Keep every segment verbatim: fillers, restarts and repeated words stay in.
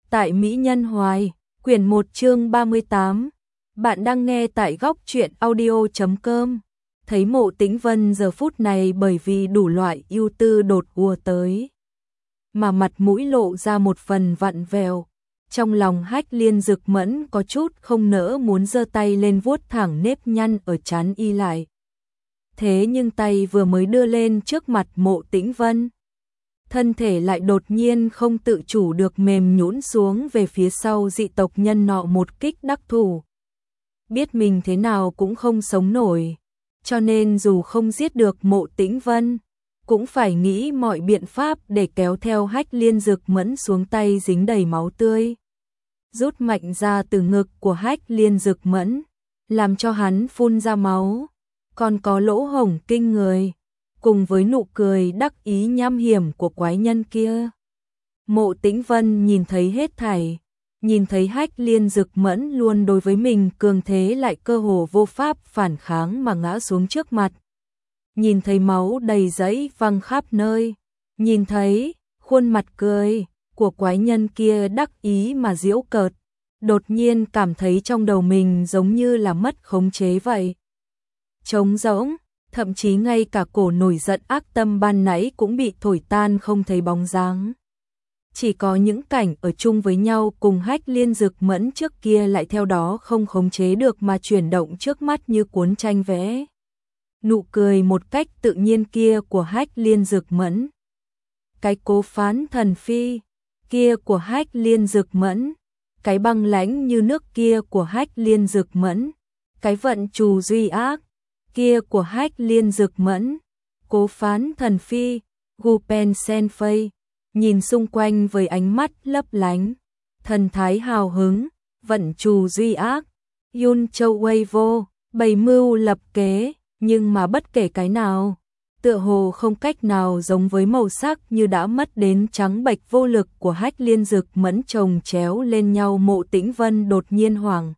Tại Mỹ Nhân Hoài, quyển một chương ba mươi tám. Bạn đang nghe tại góc truyện audio chấm com. Thấy Mộ Tĩnh Vân giờ phút này bởi vì đủ loại ưu tư đột ùa tới, mà mặt mũi lộ ra một phần vặn vẹo. Trong lòng Hách Liên Dực Mẫn có chút không nỡ muốn giơ tay lên vuốt thẳng nếp nhăn ở trán y lại. Thế nhưng tay vừa mới đưa lên trước mặt Mộ Tĩnh Vân, thân thể lại đột nhiên không tự chủ được mềm nhũn xuống về phía sau. Dị tộc nhân nọ một kích đắc thủ, biết mình thế nào cũng không sống nổi, cho nên dù không giết được Mộ Tĩnh Vân, cũng phải nghĩ mọi biện pháp để kéo theo Hách Liên Dực Mẫn xuống. Tay dính đầy máu tươi, rút mạnh ra từ ngực của Hách Liên Dực Mẫn, làm cho hắn phun ra máu, còn có lỗ hổng kinh người, cùng với nụ cười đắc ý nham hiểm của quái nhân kia. Mộ Tĩnh Vân nhìn thấy hết thảy, nhìn thấy Hách Liên Dực Mẫn luôn đối với mình cường thế lại cơ hồ vô pháp phản kháng mà ngã xuống trước mặt. Nhìn thấy máu đầy dẫy văng khắp nơi, nhìn thấy khuôn mặt cười của quái nhân kia đắc ý mà giễu cợt, đột nhiên cảm thấy trong đầu mình giống như là mất khống chế vậy. Trống rỗng, thậm chí ngay cả cổ nổi giận ác tâm ban nãy cũng bị thổi tan không thấy bóng dáng. Chỉ có những cảnh ở chung với nhau cùng Hách Liên Dực Mẫn trước kia lại theo đó không khống chế được mà chuyển động trước mắt như cuốn tranh vẽ. Nụ cười một cách tự nhiên kia của Hách Liên Dực Mẫn, cái cố phán thần phi kia của Hách Liên Dực Mẫn, cái băng lãnh như nước kia của Hách Liên Dực Mẫn, cái vận trù duy ác kia của Hách Liên Dực Mẫn. Cố phán thần phi, Gu Pen Sen Fei, nhìn xung quanh với ánh mắt lấp lánh, thần thái hào hứng. Vận trù duy ác, Yun Châu Wei vô, bày mưu lập kế, nhưng mà bất kể cái nào, tựa hồ không cách nào giống với màu sắc như đã mất đến trắng bệch vô lực của Hách Liên Dực Mẫn chồng chéo lên nhau. Mộ Tĩnh Vân đột nhiên hoảng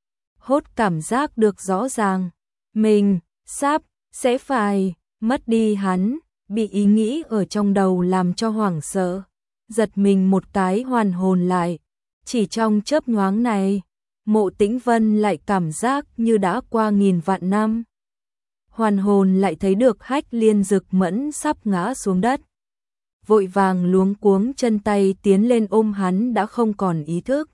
hốt cảm giác được rõ ràng mình sắp sẽ phải mất đi hắn, bị ý nghĩ ở trong đầu làm cho hoảng sợ, giật mình một cái hoàn hồn lại. Chỉ trong chớp nhoáng này, Mộ Tĩnh Vân lại cảm giác như đã qua nghìn vạn năm. Hoàn hồn lại thấy được Hách Liên Dực Mẫn sắp ngã xuống đất, vội vàng luống cuống chân tay tiến lên ôm hắn đã không còn ý thức.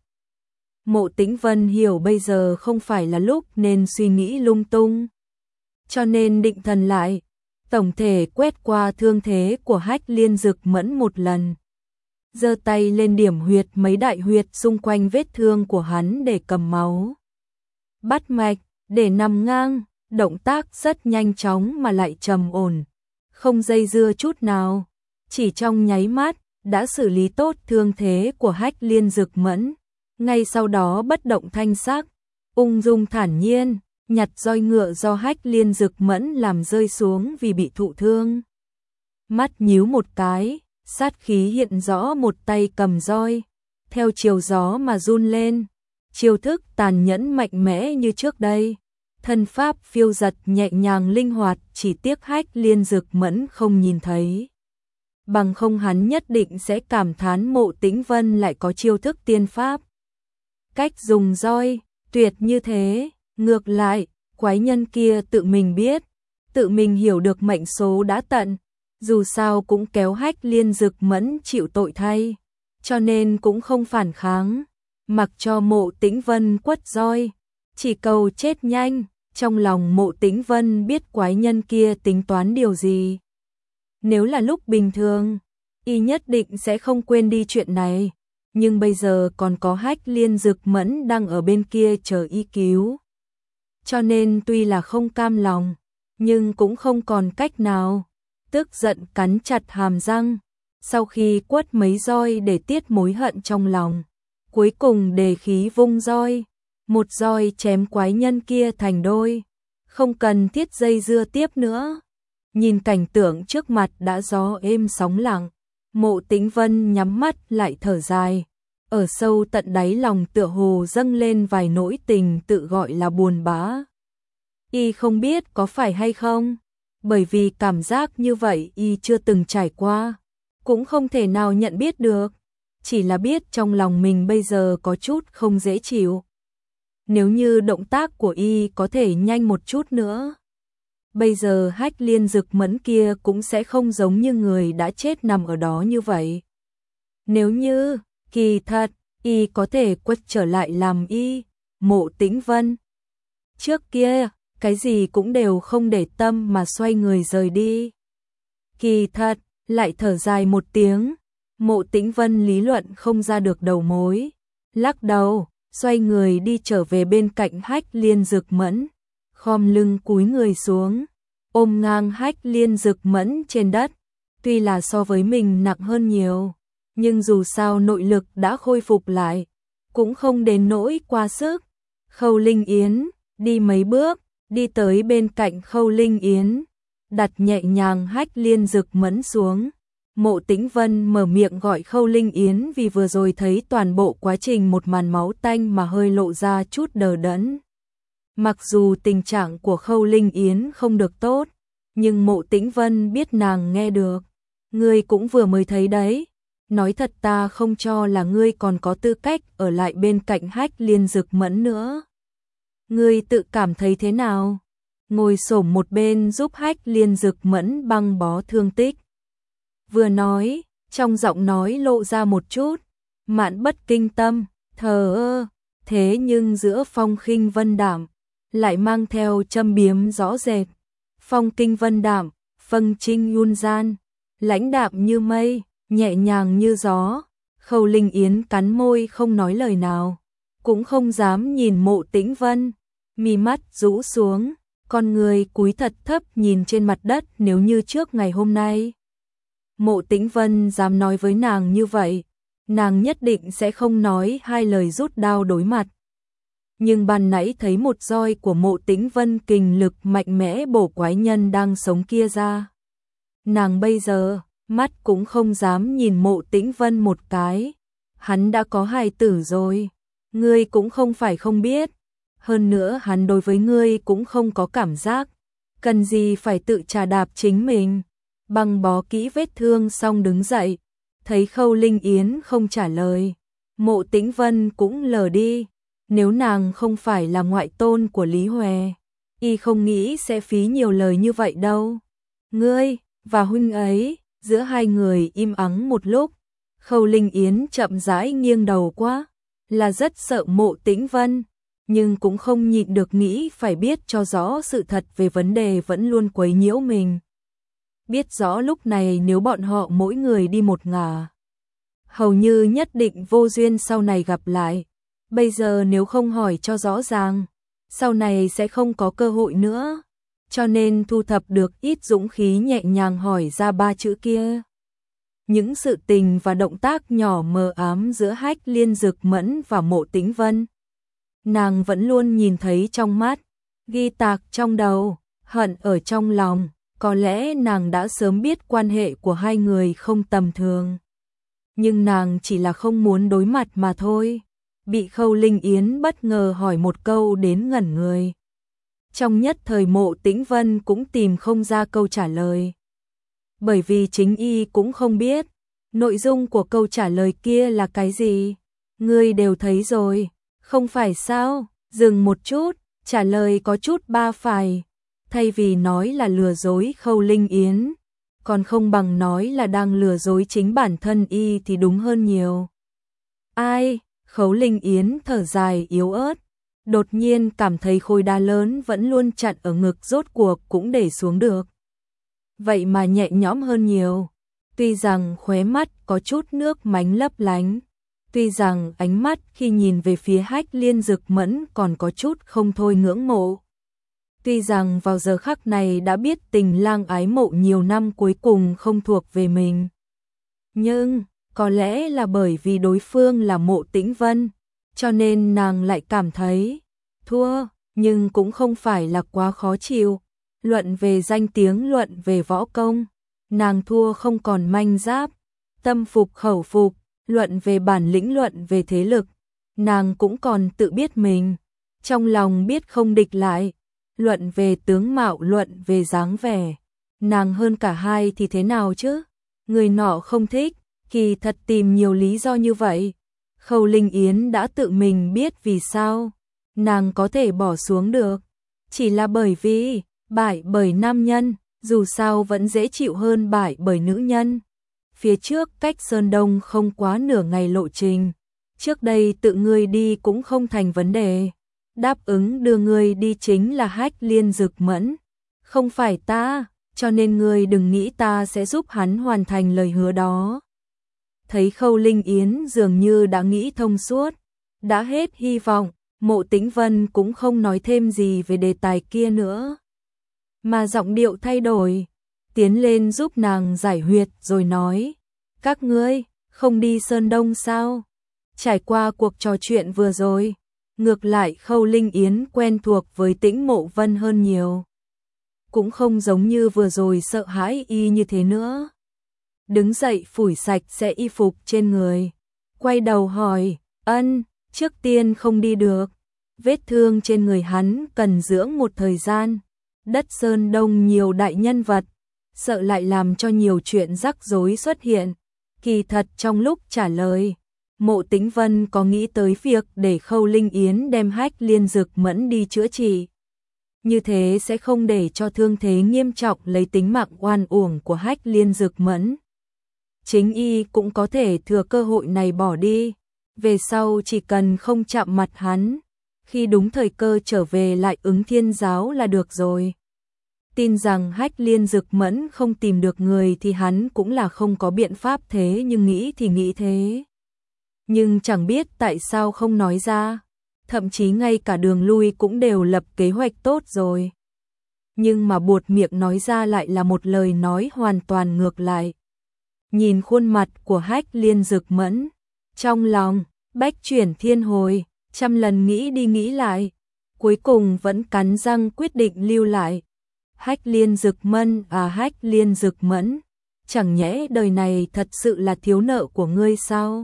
Mộ Tĩnh Vân hiểu bây giờ không phải là lúc nên suy nghĩ lung tung, cho nên định thần lại, tổng thể quét qua thương thế của Hách Liên Dực Mẫn một lần, giơ tay lên điểm huyệt mấy đại huyệt xung quanh vết thương của hắn để cầm máu, bắt mạch, để nằm ngang. Động tác rất nhanh chóng mà lại trầm ổn, không dây dưa chút nào, chỉ trong nháy mắt đã xử lý tốt thương thế của Hách Liên Dực Mẫn. Ngay sau đó bất động thanh sắc, ung dung thản nhiên nhặt roi ngựa do Hách Liên Dực Mẫn làm rơi xuống vì bị thụ thương. Mắt nhíu một cái, sát khí hiện rõ, một tay cầm roi, theo chiều gió mà run lên, chiêu thức tàn nhẫn mạnh mẽ như trước đây. Thân pháp phiêu giật nhẹ nhàng linh hoạt, chỉ tiếc Hách Liên Dực Mẫn không nhìn thấy. Bằng không hắn nhất định sẽ cảm thán Mộ Tĩnh Vân lại có chiêu thức tiên pháp. Cách dùng roi tuyệt như thế, ngược lại, quái nhân kia tự mình biết, tự mình hiểu được mệnh số đã tận, dù sao cũng kéo Hách Liên Dực Mẫn chịu tội thay, cho nên cũng không phản kháng, mặc cho Mộ Tĩnh Vân quất roi, chỉ cầu chết nhanh. Trong lòng Mộ Tĩnh Vân biết quái nhân kia tính toán điều gì. Nếu là lúc bình thường, y nhất định sẽ không quên đi chuyện này, nhưng bây giờ còn có Hách Liên Dực Mẫn đang ở bên kia chờ y cứu. Cho nên tuy là không cam lòng, nhưng cũng không còn cách nào, tức giận cắn chặt hàm răng. Sau khi quất mấy roi để tiết mối hận trong lòng, cuối cùng đề khí vung roi, một roi chém quái nhân kia thành đôi, không cần thiết dây dưa tiếp nữa. Nhìn cảnh tượng trước mặt đã gió êm sóng lặng, Mộ Tĩnh Vân nhắm mắt lại thở dài, ở sâu tận đáy lòng tựa hồ dâng lên vài nỗi tình tự gọi là buồn bã. Y không biết có phải hay không, bởi vì cảm giác như vậy y chưa từng trải qua, cũng không thể nào nhận biết được. chỉ là biết trong lòng mình bây giờ có chút không dễ chịu. Nếu như động tác của y có thể nhanh một chút nữa, bây giờ Hách Liên Dực Mẫn kia cũng sẽ không giống như người đã chết nằm ở đó như vậy. Nếu như, kỳ thật, y có thể quay trở lại làm y, Mộ Tĩnh Vân. Trước kia, cái gì cũng đều không để tâm mà xoay người rời đi. Kỳ thật, lại thở dài một tiếng, Mộ Tĩnh Vân lý luận không ra được đầu mối. Lắc đầu, xoay người đi trở về bên cạnh Hách Liên Dực Mẫn, khom lưng cúi người xuống, ôm ngang Hách Liên Dực Mẫn trên đất. Tuy là so với mình nặng hơn nhiều, nhưng dù sao nội lực đã khôi phục lại, cũng không đến nỗi quá sức. Khâu Linh Yến đi mấy bước, đi tới bên cạnh Khâu Linh Yến, đặt nhẹ nhàng Hách Liên Dực Mẫn xuống. Mộ Tĩnh Vân mở miệng gọi Khâu Linh Yến vì vừa rồi thấy toàn bộ quá trình một màn máu tanh mà hơi lộ ra chút đờ đẫn. Mặc dù tình trạng của Khâu Linh Yến không được tốt, nhưng Mộ Tĩnh Vân biết nàng nghe được. Ngươi cũng vừa mới thấy đấy, nói thật ta không cho là ngươi còn có tư cách ở lại bên cạnh Hách Liên Dực Mẫn nữa. Ngươi tự cảm thấy thế nào? Ngồi xổm một bên giúp Hách Liên Dực Mẫn băng bó thương tích. Vừa nói, trong giọng nói lộ ra một chút mạn bất kinh tâm, thờ ơ, thế nhưng giữa phong khinh vân đạm lại mang theo châm biếm rõ rệt. Phong kinh vân đạm, phân trinh yun gian, lãnh đạm như mây, nhẹ nhàng như gió. Khâu Linh Yến cắn môi không nói lời nào, cũng không dám nhìn Mộ Tĩnh Vân, mi mắt rũ xuống, con người cúi thật thấp nhìn trên mặt đất. Nếu như trước ngày hôm nay Mộ Tĩnh Vân dám nói với nàng như vậy, nàng nhất định sẽ không nói hai lời rút đao đối mặt. Nhưng ban nãy thấy một roi của Mộ Tĩnh Vân kình lực mạnh mẽ bổ quái nhân đang sống kia ra, nàng bây giờ mắt cũng không dám nhìn Mộ Tĩnh Vân một cái. Hắn đã có hài tử rồi, ngươi cũng không phải không biết. Hơn nữa hắn đối với ngươi cũng không có cảm giác, cần gì phải tự trà đạp chính mình. Băng bó kỹ vết thương xong đứng dậy, thấy Khâu Linh Yến không trả lời, Mộ Tĩnh Vân cũng lờ đi. Nếu nàng không phải là ngoại tôn của Lý Hòe, y không nghĩ sẽ phí nhiều lời như vậy đâu. Ngươi và huynh ấy. Giữa hai người im ắng một lúc, Khâu Linh Yến chậm rãi nghiêng đầu qua, là rất sợ Mộ Tĩnh Vân, nhưng cũng không nhịn được nghĩ phải biết cho rõ sự thật về vấn đề vẫn luôn quấy nhiễu mình. Biết rõ lúc này nếu bọn họ mỗi người đi một ngả, hầu như nhất định vô duyên sau này gặp lại. Bây giờ nếu không hỏi cho rõ ràng, sau này sẽ không có cơ hội nữa. Cho nên thu thập được ít dũng khí nhẹ nhàng hỏi ra ba chữ kia. Những sự tình và động tác nhỏ mờ ám giữa Hách Liên Dực Mẫn và Mộ Tĩnh Vân, nàng vẫn luôn nhìn thấy trong mắt, ghi tạc trong đầu, hận ở trong lòng. Có lẽ nàng đã sớm biết quan hệ của hai người không tầm thường, nhưng nàng chỉ là không muốn đối mặt mà thôi. Bị Khâu Linh Yến bất ngờ hỏi một câu đến ngẩn người. Trong nhất thời Mộ Tĩnh Vân cũng tìm không ra câu trả lời. Bởi vì chính y cũng không biết nội dung của câu trả lời kia là cái gì. Ngươi đều thấy rồi, không phải sao? Dừng một chút, trả lời có chút ba phải. Thay vì nói là lừa dối Khâu Linh Yến, còn không bằng nói là đang lừa dối chính bản thân y thì đúng hơn nhiều. Ai? Khâu Linh Yến thở dài yếu ớt, đột nhiên cảm thấy khối đá lớn vẫn luôn chặn ở ngực rốt cuộc cũng để xuống được. Vậy mà nhẹ nhõm hơn nhiều. Tuy rằng khóe mắt có chút nước mánh lấp lánh, tuy rằng ánh mắt khi nhìn về phía Hách Liên Dực Mẫn còn có chút không thôi ngưỡng mộ. Tuy rằng vào giờ khắc này đã biết tình lang ái mộ nhiều năm cuối cùng không thuộc về mình. Nhưng, có lẽ là bởi vì đối phương là Mộ Tĩnh Vân, cho nên nàng lại cảm thấy thua, nhưng cũng không phải là quá khó chịu. Luận về danh tiếng, luận về võ công, nàng thua không còn manh giáp, tâm phục khẩu phục. Luận về bản lĩnh, luận về thế lực, nàng cũng còn tự biết mình, trong lòng biết không địch lại. Luận về tướng mạo, luận về dáng vẻ, nàng hơn cả hai thì thế nào chứ? Người nọ không thích, Kỳ thật tìm nhiều lý do như vậy, Khâu Linh Yến đã tự mình biết vì sao nàng có thể bỏ xuống được. Chỉ là bởi vì bại bởi nam nhân, dù sao vẫn dễ chịu hơn bại bởi nữ nhân. Phía trước cách Sơn Đông không quá nửa ngày lộ trình, trước đây tự ngươi đi cũng không thành vấn đề. Đáp ứng đưa ngươi đi chính là Hách Liên Dực Mẫn, không phải ta, cho nên ngươi đừng nghĩ ta sẽ giúp hắn hoàn thành lời hứa đó. Thấy Khâu Linh Yến dường như đã nghĩ thông suốt, đã hết hy vọng, Mộ Tĩnh Vân cũng không nói thêm gì về đề tài kia nữa, mà giọng điệu thay đổi, tiến lên giúp nàng giải huyệt rồi nói, các ngươi không đi Sơn Đông sao? Trải qua cuộc trò chuyện vừa rồi, ngược lại Khâu Linh Yến quen thuộc với Tĩnh Mộ Vân hơn nhiều, cũng không giống như vừa rồi sợ hãi y như thế nữa. Đứng dậy phủi sạch sẽ y phục trên người, quay đầu hỏi, ân, trước tiên không đi được, vết thương trên người hắn cần dưỡng một thời gian, đất Sơn Đông nhiều đại nhân vật, sợ lại làm cho nhiều chuyện rắc rối xuất hiện. Kỳ thật trong lúc trả lời, Mộ Tĩnh Vân có nghĩ tới việc để Khâu Linh Yến đem Hách Liên Dực Mẫn đi chữa trị. Như thế sẽ không để cho thương thế nghiêm trọng lấy tính mạng oan uổng của Hách Liên Dực Mẫn. Chính y cũng có thể thừa cơ hội này bỏ đi, về sau chỉ cần không chạm mặt hắn, khi đúng thời cơ trở về lại ứng Thiên Giáo là được rồi. Tin rằng Hách Liên Dực Mẫn không tìm được người thì hắn cũng là không có biện pháp, thế nhưng nghĩ thì nghĩ thế. Nhưng chẳng biết tại sao không nói ra, thậm chí ngay cả đường lui cũng đều lập kế hoạch tốt rồi. Nhưng mà buột miệng nói ra lại là một lời nói hoàn toàn ngược lại. Nhìn khuôn mặt của Hách Liên Dực Mẫn, trong lòng bách chuyển thiên hồi, trăm lần nghĩ đi nghĩ lại, cuối cùng vẫn cắn răng quyết định lưu lại. Hách Liên Dực Mẫn à Hách Liên Dực Mẫn, chẳng nhẽ đời này thật sự là thiếu nợ của ngươi sao?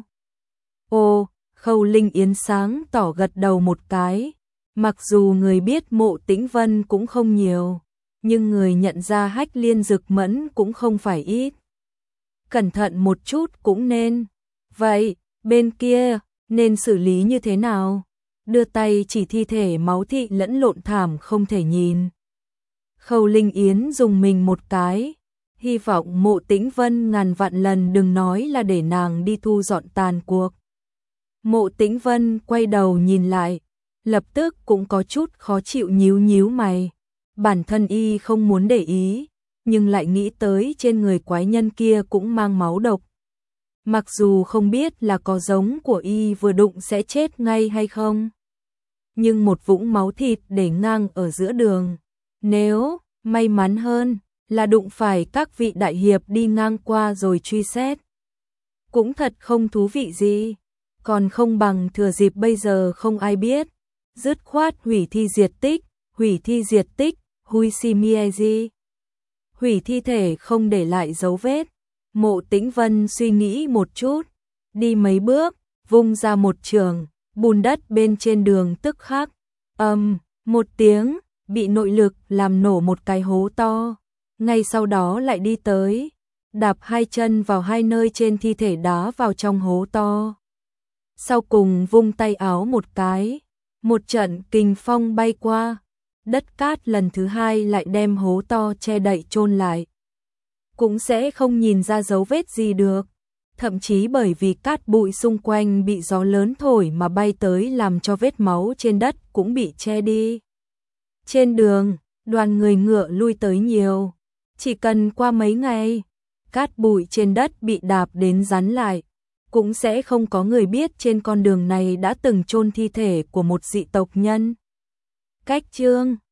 Ô, Khâu Linh Yến sáng tỏ gật đầu một cái, mặc dù người biết Mộ Tĩnh Vân cũng không nhiều, nhưng người nhận ra Hách Liên Dực Mẫn cũng không phải ít. Cẩn thận một chút cũng nên. Vậy, bên kia, nên xử lý như thế nào? Đưa tay chỉ thi thể máu thịt lẫn lộn thảm không thể nhìn. Khâu Linh Yến dùng mình một cái, hy vọng Mộ Tĩnh Vân ngàn vạn lần đừng nói là để nàng đi thu dọn tàn cuộc. Mộ Tĩnh Vân quay đầu nhìn lại, lập tức cũng có chút khó chịu nhíu nhíu mày. Bản thân y không muốn để ý, nhưng lại nghĩ tới trên người quái nhân kia cũng mang máu độc. Mặc dù không biết là có giống của y vừa đụng sẽ chết ngay hay không, nhưng một vũng máu thịt để ngang ở giữa đường, nếu may mắn hơn là đụng phải các vị đại hiệp đi ngang qua rồi truy xét, cũng thật không thú vị gì. Còn không bằng thừa dịp bây giờ không ai biết, dứt khoát hủy thi diệt tích, hủy thi diệt tích, hui si miezi. Hủy thi thể không để lại dấu vết. Mộ Tĩnh Vân suy nghĩ một chút, đi mấy bước, vung ra một trường, bùn đất bên trên đường tức khắc ầm um, một tiếng, bị nội lực làm nổ một cái hố to. Ngay sau đó lại đi tới, đạp hai chân vào hai nơi trên thi thể đá vào trong hố to. Sau cùng vung tay áo một cái, một trận kình phong bay qua, đất cát lần thứ hai lại đem hố to che đậy chôn lại. Cũng sẽ không nhìn ra dấu vết gì được, thậm chí bởi vì cát bụi xung quanh bị gió lớn thổi mà bay tới làm cho vết máu trên đất cũng bị che đi. Trên đường, đoàn người ngựa lui tới nhiều, chỉ cần qua mấy ngày, cát bụi trên đất bị đạp đến rắn lại, cũng sẽ không có người biết trên con đường này đã từng chôn thi thể của một dị tộc nhân. Cách chương